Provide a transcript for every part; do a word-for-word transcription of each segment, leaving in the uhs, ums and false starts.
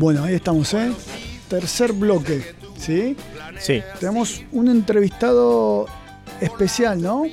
Bueno, ahí estamos, ¿eh? Tercer bloque, ¿sí? Sí. Tenemos un entrevistado especial, ¿no?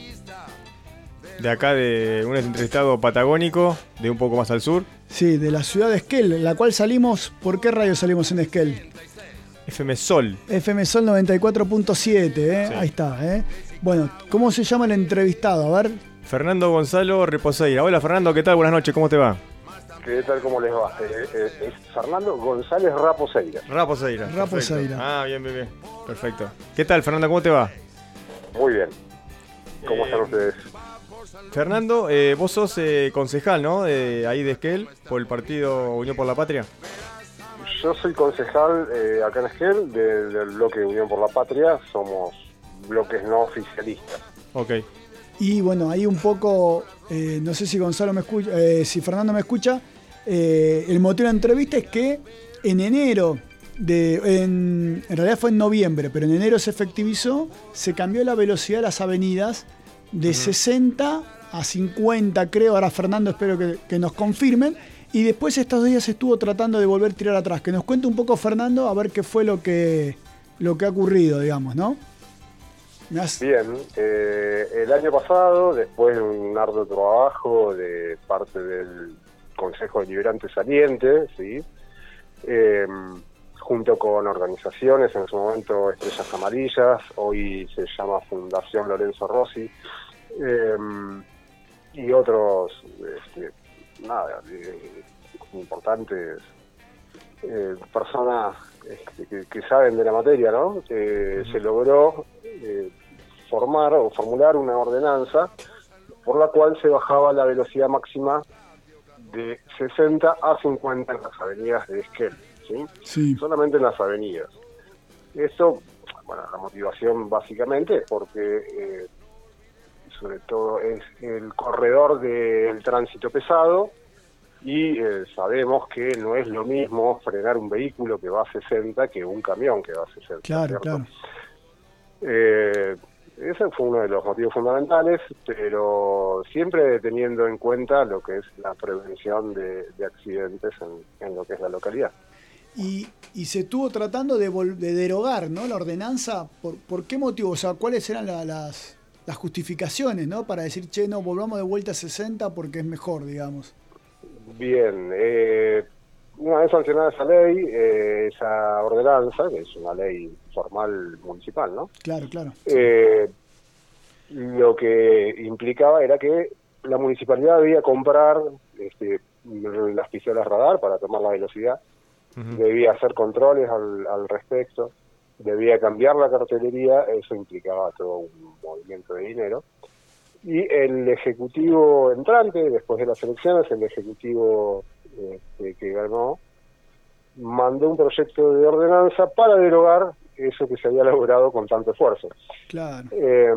De acá, de un entrevistado patagónico, de un poco más al sur. Sí, de la ciudad de Esquel, la cual salimos. ¿Por qué radio salimos en Esquel? F M Sol. F M Sol noventa y cuatro punto siete, ¿eh? Sí. Ahí está, ¿eh? Bueno, ¿cómo se llama el entrevistado? A ver. Fernando Gonzalo Reposeira. Hola Fernando, ¿qué tal? Buenas noches, ¿cómo te va? ¿Qué tal? ¿Cómo les va? Eh, eh, es Fernando González Raposeira. Raposeira. Raposeira. Ah, bien, bien, bien. Perfecto. ¿Qué tal, Fernando? ¿Cómo te va? Muy bien. ¿Cómo eh, están ustedes? Fernando, eh, vos sos eh, concejal, ¿no? De ahí de Esquel, por el partido Unión por la Patria. Yo soy concejal eh, acá en Esquel, de, del bloque Unión por la Patria. Somos bloques no oficialistas. Ok. Y bueno, ahí un poco, eh, no sé si Gonzalo me escucha, eh, si Fernando me escucha, eh, el motivo de la entrevista es que en enero, de, en, en realidad fue en noviembre, pero en enero se efectivizó, se cambió la velocidad de las avenidas de uh-huh. sesenta a cincuenta, creo. Ahora Fernando espero que, que nos confirmen. Y después estos días estuvo tratando de volver a tirar atrás. Que nos cuente un poco Fernando a ver qué fue lo que, lo que ha ocurrido, digamos, ¿no? Bien, eh, el año pasado, después de un arduo trabajo de parte del Consejo Deliberante saliente, ¿sí? Eh, junto con organizaciones, en su momento Estrellas Amarillas, hoy se llama Fundación Lorenzo Rossi, eh, y otros, este, nada, eh, importantes eh, personas este, que, que saben de la materia, ¿no? Eh, uh-huh. Se logró eh, formar o formular una ordenanza por la cual se bajaba la velocidad máxima de sesenta a cincuenta en las avenidas de Esquel, ¿sí? Sí. Solamente en las avenidas. Esto, bueno, la motivación básicamente es porque eh, sobre todo es el corredor del tránsito pesado y eh, sabemos que no es lo mismo frenar un vehículo que va a sesenta que un camión que va a sesenta. Claro, ¿cierto? claro. Eh, ese fue uno de los motivos fundamentales, pero siempre teniendo en cuenta lo que es la prevención de, de accidentes en, en lo que es la localidad. Y, y se estuvo tratando de, vol- de derogar, ¿no? La ordenanza. ¿Por, por qué motivo? O sea, ¿cuáles eran la, las, las justificaciones, ¿no? Para decir, che, no, volvamos de vuelta a sesenta porque es mejor, digamos. Bien, eh, una vez sancionada esa ley, eh, esa ordenanza, que es una ley formal municipal, ¿no? Claro, claro. Eh, lo que implicaba era que la municipalidad debía comprar este, las pistolas radar para tomar la velocidad, uh-huh. debía hacer controles al, al respecto, debía cambiar la cartelería, eso implicaba todo un movimiento de dinero. Y el ejecutivo entrante, después de las elecciones, el ejecutivo este, que ganó, mandó un proyecto de ordenanza para derogar eso que se había logrado con tanto esfuerzo. Claro. Eh,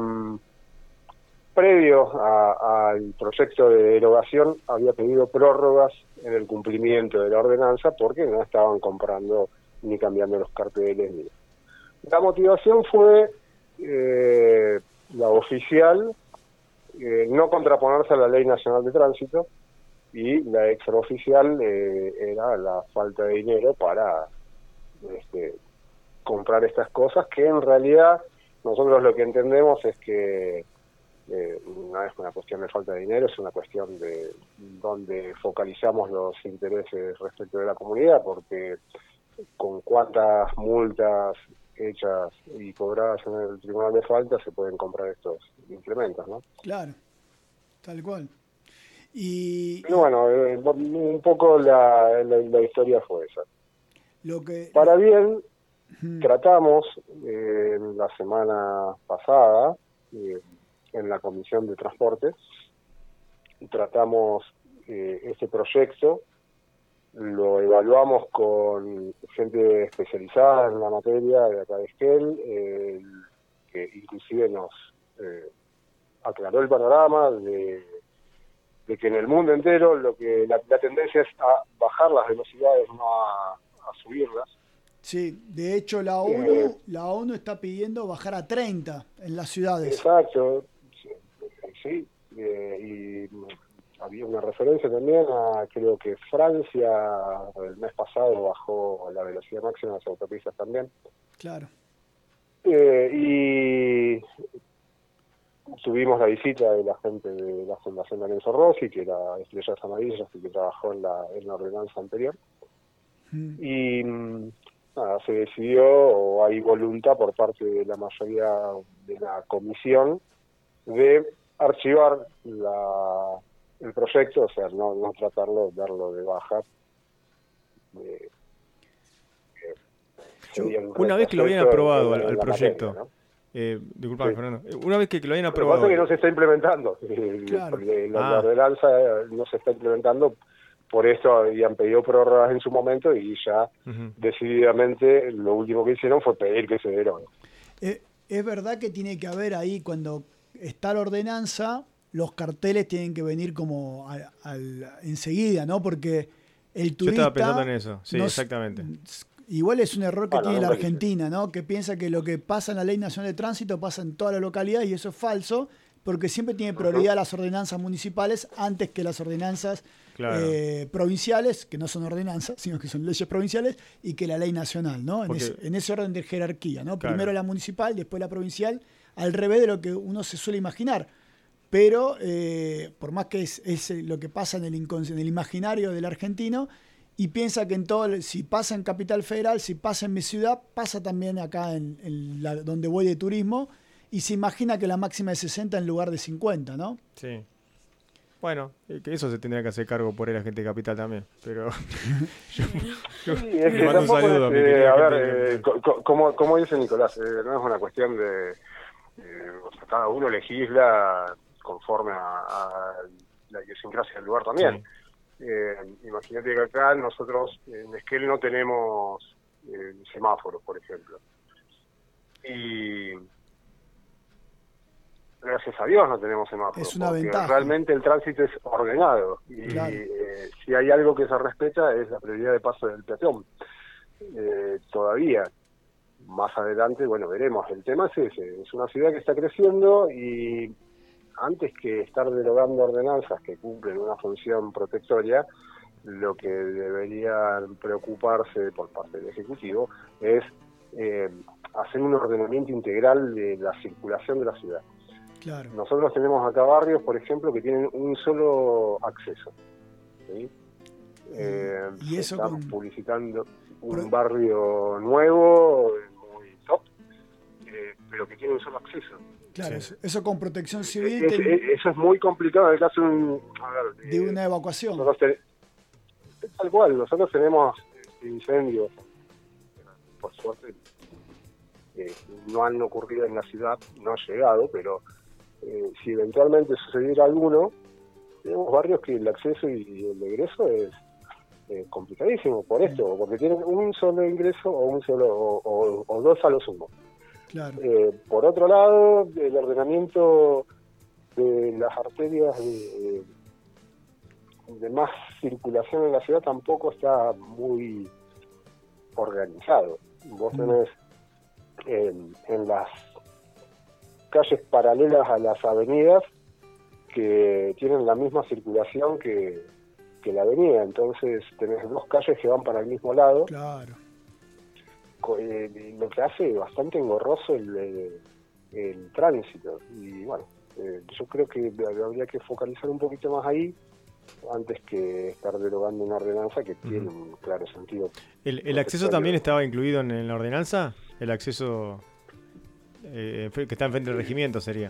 previo a, al proyecto de derogación, había pedido prórrogas en el cumplimiento de la ordenanza porque no estaban comprando ni cambiando los carteles. Ni... La motivación fue eh, la oficial, Eh, no contraponerse a la Ley Nacional de Tránsito, y la extraoficial eh, era la falta de dinero para este, comprar estas cosas, que en realidad nosotros lo que entendemos es que eh, no es una cuestión de falta de dinero, es una cuestión de donde focalizamos los intereses respecto de la comunidad, porque con cuántas multas hechas y cobradas en el tribunal de falta se pueden comprar estos implementos, ¿no? Claro, tal cual. Y, y bueno, eh, un poco la, la, la historia fue esa. Lo que... Para bien, hmm. tratamos eh, la semana pasada eh, en la Comisión de Transporte, tratamos eh, este proyecto, lo evaluamos con gente especializada en la materia de acá de Esquel, eh, que inclusive nos eh, aclaró el panorama de, de que en el mundo entero lo que la, la tendencia es a bajar las velocidades, no a, a subirlas. Sí, de hecho la ONU, eh, la ONU está pidiendo bajar a treinta en las ciudades. Exacto, sí, eh, y había una referencia también a, creo que Francia, el mes pasado bajó la velocidad máxima en las autopistas también. Claro. Eh, y tuvimos la visita de la gente de la Fundación de Lorenzo Rossi, que era Estrellas Amarillas y que trabajó en la, en la ordenanza anterior. Mm. Y nada, se decidió, o hay voluntad por parte de la mayoría de la comisión, de archivar la, el proyecto, o sea, no, no tratarlo, darlo de baja. De, de, una vez que lo habían aprobado al proyecto, materia, ¿no? eh, disculpame, sí. Fernando, una vez que, que lo habían aprobado... Lo que pasa es que no se está implementando, claro. porque la, ah. la ordenanza no se está implementando, por esto habían pedido prórrogas en su momento y ya uh-huh. decididamente lo último que hicieron fue pedir que se derogue. Eh, es verdad que tiene que haber ahí, cuando está la ordenanza, los carteles tienen que venir como a, a, enseguida, ¿no? Porque el turista... Yo estaba pensando en eso, sí, no, exactamente. Igual es un error que bueno, tiene no la Argentina, ¿no? Que piensa que lo que pasa en la Ley Nacional de Tránsito pasa en toda la localidad, y eso es falso, porque siempre tiene prioridad uh-huh. las ordenanzas municipales antes que las ordenanzas claro. eh, provinciales, que no son ordenanzas, sino que son leyes provinciales, y que la ley nacional, ¿no? En, porque, ese, en ese orden de jerarquía, ¿no? Claro. Primero la municipal, después la provincial, al revés de lo que uno se suele imaginar. Pero, eh, por más que es, es lo que pasa en el, en el imaginario del argentino, y piensa que en todo, si pasa en Capital Federal, si pasa en mi ciudad, pasa también acá en, en la, donde voy de turismo, y se imagina que la máxima es sesenta en lugar de cincuenta, ¿no? Sí. Bueno, que eso se tendría que hacer cargo por el agente de Capital también, pero yo, yo sí, es le mando un saludo es, a mi eh, a ver, gente. Eh, co- como, como dice Nicolás, eh, no es una cuestión de... Eh, o sea, cada uno legisla conforme a, a la idiosincrasia del lugar también. Sí. Eh, imagínate que acá nosotros en Esquel no tenemos eh, semáforos, por ejemplo. Y gracias a Dios no tenemos semáforos. Es una porque ventaja. Realmente el tránsito es ordenado. Y claro. eh, si hay algo que se respeta es la prioridad de paso del peatón. Eh, todavía, más adelante, bueno, veremos. El tema es ese. Es una ciudad que está creciendo y... antes que estar derogando ordenanzas que cumplen una función protectoria, lo que deberían preocuparse por parte del Ejecutivo es eh, hacer un ordenamiento integral de la circulación de la ciudad. Claro. Nosotros tenemos acá barrios, por ejemplo, que tienen un solo acceso. ¿Sí? Eh, y eso están con... publicitando un Pro... barrio nuevo, muy top, eh, pero que tiene un solo acceso. Claro, sí. Eso con protección civil... Es, ten... es, eso es muy complicado en el caso de, un, a ver, de una evacuación. Ten, tal cual, nosotros tenemos incendios, por suerte, eh, no han ocurrido en la ciudad, no ha llegado, pero eh, si eventualmente sucediera alguno, tenemos barrios que el acceso y el egreso es eh, complicadísimo por esto, porque tienen un solo ingreso o un solo o, o, o dos a lo sumo. Claro. Eh, por otro lado, el ordenamiento de las arterias de, de más circulación en la ciudad tampoco está muy organizado. Vos tenés en, en las calles paralelas a las avenidas que tienen la misma circulación que, que la avenida, entonces tenés dos calles que van para el mismo lado. Claro. Eh, lo que hace bastante engorroso el, el, el tránsito y bueno, eh, yo creo que habría que focalizar un poquito más ahí antes que estar derogando una ordenanza que uh-huh. tiene un claro sentido. ¿El, el acceso también estaba incluido en, en la ordenanza? ¿El acceso eh, que está enfrente del regimiento sería?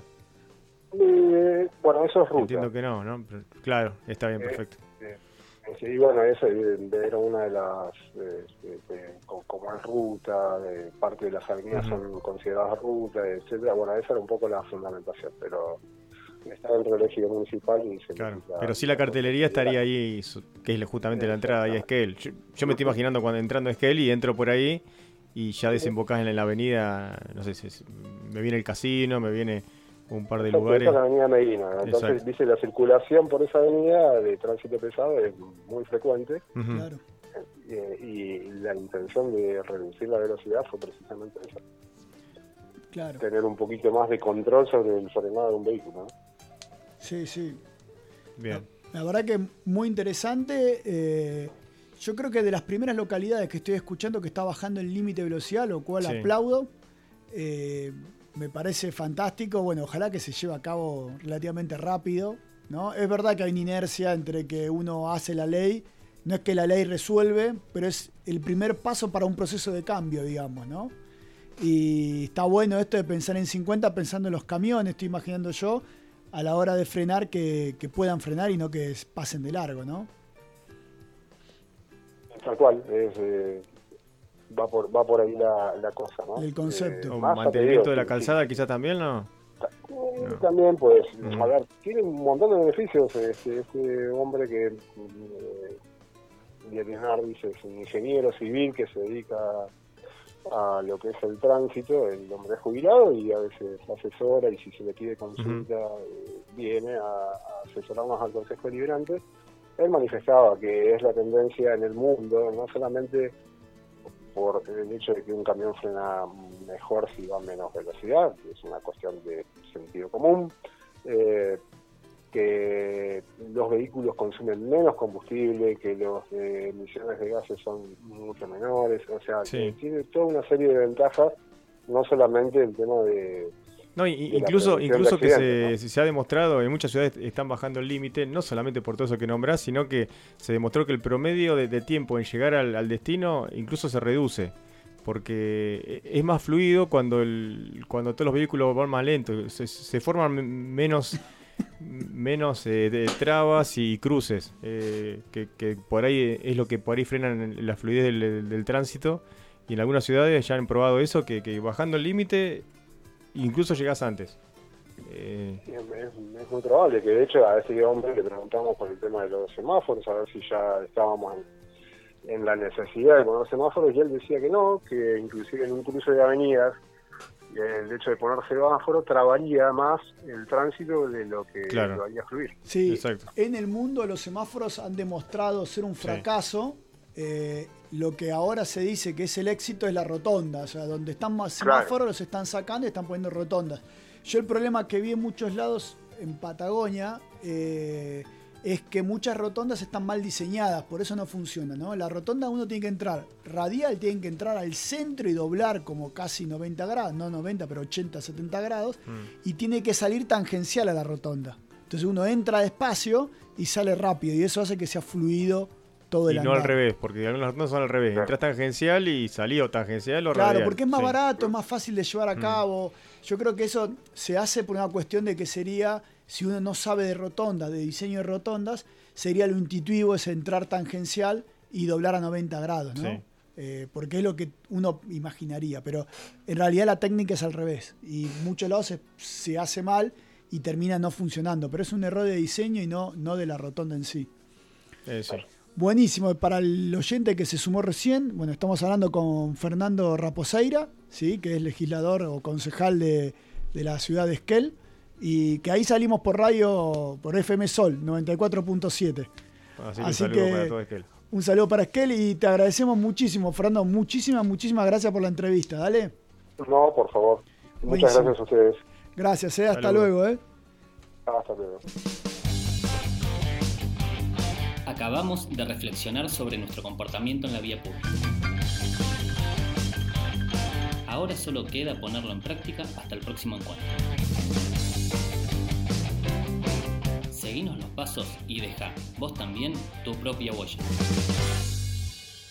Eh, bueno, eso es ruta. Entiendo que no, ¿no? Pero, claro, está bien, perfecto. Eh, eh, sí, bueno, eso era una de las, eh, eh, como es ruta, de parte de las avenidas uh-huh. son consideradas ruta, etcétera. Bueno, esa era un poco la fundamentación, pero está dentro del ejido municipal y se claro, la, pero sí la cartelería estaría ahí, que es justamente la entrada ahí a Esquel. Yo, yo me estoy imaginando cuando entrando a Esquel y entro por ahí y ya desembocás en la avenida, no sé si me viene el casino, me viene un par de Exacto, lugares. Esa es la avenida Medina, entonces Exacto. dice la circulación por esa avenida de tránsito pesado es muy frecuente. Uh-huh. Claro. Y, y la intención de reducir la velocidad fue precisamente esa. Claro. Tener un poquito más de control sobre el frenado de un vehículo, ¿no? Sí, sí. Bien. La verdad que muy interesante. Eh, yo creo que de las primeras localidades que estoy escuchando que está bajando el límite de velocidad, lo cual sí. aplaudo. Eh, me parece fantástico. Bueno, ojalá que se lleve a cabo relativamente rápido, ¿no? Es verdad que hay una inercia entre que uno hace la ley. No es que la ley resuelve, pero es el primer paso para un proceso de cambio, digamos, ¿no? Y está bueno esto de pensar en cincuenta, pensando en los camiones, estoy imaginando yo, a la hora de frenar, que, que puedan frenar y no que pasen de largo, ¿no? Tal cual, es, eh, va por va por ahí la, la cosa, ¿no? El concepto. Eh, ¿O mantenimiento de la calzada quizás también, no? Eh, no. También, pues, Mm. a ver, tiene un montón de beneficios este, este hombre que... Eh, Bernardis es un ingeniero civil que se dedica a lo que es el tránsito, el hombre es jubilado y a veces asesora, y si se le pide consulta, uh-huh. eh, viene a, a asesorarnos al Consejo Deliberante. Él manifestaba que es la tendencia en el mundo, no solamente por el hecho de que un camión frena mejor si va a menos velocidad, es una cuestión de sentido común, eh, que los vehículos consumen menos combustible, que las eh, emisiones de gases son mucho menores, o sea, sí. que tiene toda una serie de ventajas, no solamente el tema de... No, y, de incluso incluso que se, ¿no? se ha demostrado, en muchas ciudades están bajando el límite, no solamente por todo eso que nombrás, sino que se demostró que el promedio de, de tiempo en llegar al, al destino incluso se reduce, porque es más fluido cuando el cuando todos los vehículos van más lentos, se, se forman menos... menos eh, de trabas y cruces, eh, que, que por ahí es lo que por ahí frenan la fluidez del, del, del tránsito, y en algunas ciudades ya han probado eso, que, que bajando el límite incluso llegás antes. Eh... Es, es, es muy probable que, de hecho, a ese hombre le preguntamos por el tema de los semáforos, a ver si ya estábamos en, en la necesidad de poner semáforos, y él decía que no, que inclusive en un cruce de avenidas el hecho de poner semáforo trabaría más el tránsito de lo que claro. lo haría fluir. Sí, exacto. En el mundo los semáforos han demostrado ser un fracaso. Sí. Eh, lo que ahora se dice que es el éxito es la rotonda, o sea, donde están más semáforos claro. los están sacando y están poniendo rotondas. Yo el problema que vi en muchos lados en Patagonia eh, es que muchas rotondas están mal diseñadas, por eso no funciona, ¿no? La rotonda uno tiene que entrar radial, tiene que entrar al centro y doblar como casi noventa grados, no noventa, pero ochenta, setenta grados, mm. y tiene que salir tangencial a la rotonda. Entonces uno entra despacio y sale rápido, y eso hace que sea fluido todo el y andar. No al revés, porque algunas rotondas son al revés, claro. entras tangencial y salís o tangencial o claro, radial. Claro, porque es más sí. barato, es más fácil de llevar a cabo. Mm. Yo creo que eso se hace por una cuestión de que sería... Si uno no sabe de rotondas, de diseño de rotondas, sería lo intuitivo es entrar tangencial y doblar a noventa grados, ¿no? Sí. Eh, porque es lo que uno imaginaría, pero en realidad la técnica es al revés y muchos lados se, se hace mal y termina no funcionando, pero es un error de diseño y no, no de la rotonda en sí. Eh, sí. Buenísimo, para el oyente que se sumó recién, bueno, estamos hablando con Fernando Raposeira, ¿sí? Que es legislador o concejal de, de la ciudad de Esquel, y que ahí salimos por radio, por F M Sol noventa y cuatro punto siete. Así que, Así un, saludo que para todo Esquel. Un saludo para Esquel y te agradecemos muchísimo, Fernando. Muchísimas, muchísimas gracias por la entrevista. Dale. No, por favor. Muchas Buenísimo. Gracias a ustedes. Gracias, eh. Hasta luego, eh. Hasta luego. Acabamos de reflexionar sobre nuestro comportamiento en la vía pública. Ahora solo queda ponerlo en práctica hasta el próximo encuentro. Seguinos los pasos y deja, vos también, tu propia huella.